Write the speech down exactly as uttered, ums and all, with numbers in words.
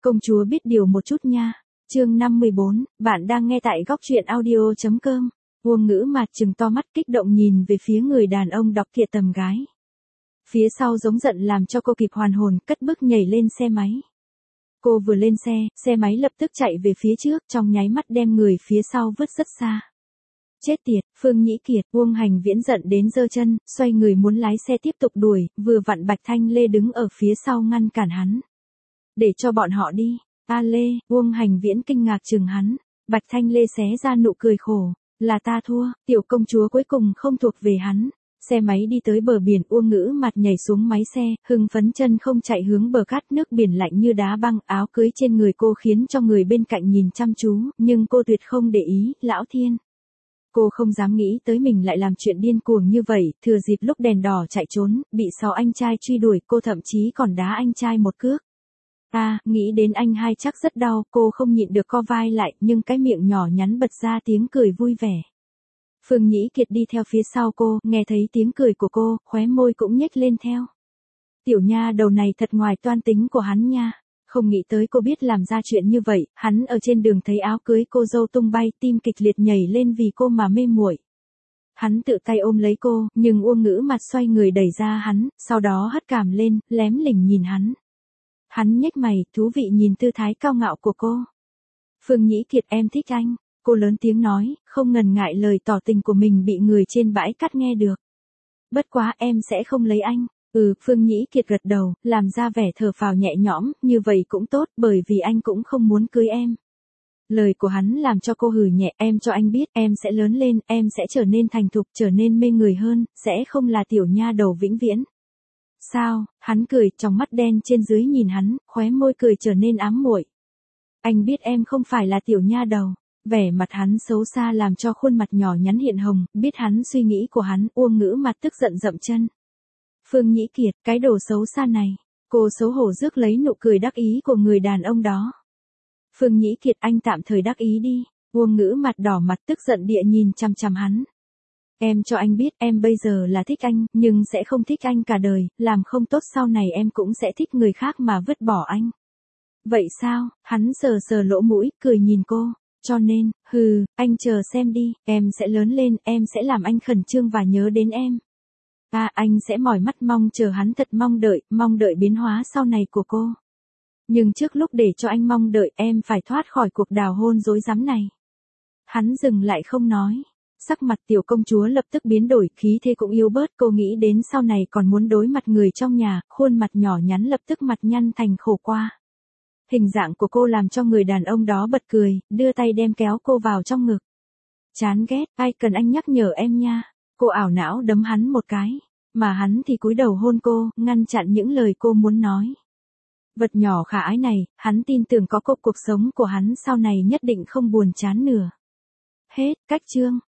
công chúa biết điều một chút nha. Chương năm mươi bốn, bạn đang nghe tại góc truyện audio chấm com. Uông Ngữ Mạt trừng to mắt kích động nhìn về phía người đàn ông đọc kìa tầm gái. Phía sau giống giận làm cho cô kịp hoàn hồn, cất bước nhảy lên xe máy. Cô vừa lên xe, xe máy lập tức chạy về phía trước, trong nháy mắt đem người phía sau vứt rất xa. Chết tiệt, Phương Nhĩ Kiệt, Uông Hành Viễn giận đến giơ chân, xoay người muốn lái xe tiếp tục đuổi, vừa vặn Bạch Thanh Lê đứng ở phía sau ngăn cản hắn. Để cho bọn họ đi. A Lê, Uông Hành Viễn kinh ngạc chừng hắn. Bạch Thanh Lê xé ra nụ cười khổ. Là ta thua, tiểu công chúa cuối cùng không thuộc về hắn. Xe máy đi tới bờ biển, Uông Ngữ Mạt nhảy xuống máy xe, hưng phấn chân không chạy hướng bờ cát, nước biển lạnh như đá băng, áo cưới trên người cô khiến cho người bên cạnh nhìn chăm chú, nhưng cô tuyệt không để ý, Lão Thiên. Cô không dám nghĩ tới mình lại làm chuyện điên cuồng như vậy, thừa dịp lúc đèn đỏ chạy trốn, bị sáu anh trai truy đuổi, cô thậm chí còn đá anh trai một cước. À, nghĩ đến anh hai chắc rất đau, cô không nhịn được co vai lại, nhưng cái miệng nhỏ nhắn bật ra tiếng cười vui vẻ. Phương Nhĩ Kiệt đi theo phía sau cô, nghe thấy tiếng cười của cô, khóe môi cũng nhếch lên theo. Tiểu nha đầu này thật ngoài toan tính của hắn nha. Không nghĩ tới cô biết làm ra chuyện như vậy, hắn ở trên đường thấy áo cưới cô dâu tung bay, tim kịch liệt nhảy lên vì cô mà mê muội. Hắn tự tay ôm lấy cô, nhưng Uông Ngữ Mạt xoay người đẩy ra hắn, sau đó hất cằm lên, lém lỉnh nhìn hắn. Hắn nhếch mày, thú vị nhìn tư thái cao ngạo của cô. Phương Nhĩ Kiệt, em thích anh. Cô lớn tiếng nói, không ngần ngại lời tỏ tình của mình bị người trên bãi cát nghe được. Bất quá em sẽ không lấy anh. Ừ, Phương Nhĩ Kiệt gật đầu, làm ra vẻ thở phào nhẹ nhõm, như vậy cũng tốt, bởi vì anh cũng không muốn cưới em. Lời của hắn làm cho cô hừ nhẹ, em cho anh biết, em sẽ lớn lên, em sẽ trở nên thành thục, trở nên mê người hơn, sẽ không là tiểu nha đầu vĩnh viễn. Sao? Hắn cười, trong mắt đen trên dưới nhìn hắn, khóe môi cười trở nên ám muội. Anh biết em không phải là tiểu nha đầu. Vẻ mặt hắn xấu xa làm cho khuôn mặt nhỏ nhắn hiện hồng, biết hắn suy nghĩ của hắn, Uông Ngữ Mạt tức giận dậm chân. Phương Nhĩ Kiệt, cái đồ xấu xa này. Cô xấu hổ rước lấy nụ cười đắc ý của người đàn ông đó. Phương Nhĩ Kiệt, anh tạm thời đắc ý đi. Uông Ngữ Mạt đỏ mặt tức giận địa nhìn chằm chằm hắn. Em cho anh biết, em bây giờ là thích anh, nhưng sẽ không thích anh cả đời, làm không tốt sau này em cũng sẽ thích người khác mà vứt bỏ anh. Vậy sao? Hắn sờ sờ lỗ mũi, cười nhìn cô. Cho nên, hừ, anh chờ xem đi, em sẽ lớn lên, em sẽ làm anh khẩn trương và nhớ đến em. À, anh sẽ mỏi mắt mong chờ hắn, thật mong đợi, mong đợi biến hóa sau này của cô. Nhưng trước lúc để cho anh mong đợi, em phải thoát khỏi cuộc đào hôn rối rắm này. Hắn dừng lại không nói. Sắc mặt tiểu công chúa lập tức biến đổi, khí thế cũng yếu bớt, cô nghĩ đến sau này còn muốn đối mặt người trong nhà, khuôn mặt nhỏ nhắn lập tức mặt nhăn thành khổ qua. Hình dạng của cô làm cho người đàn ông đó bật cười, đưa tay đem kéo cô vào trong ngực. Chán ghét, ai cần anh nhắc nhở em nha. Cô ảo não đấm hắn một cái, mà hắn thì cúi đầu hôn cô, ngăn chặn những lời cô muốn nói. Vật nhỏ khả ái này, hắn tin tưởng có cô, cuộc sống của hắn sau này nhất định không buồn chán nửa. Hết, cách chương.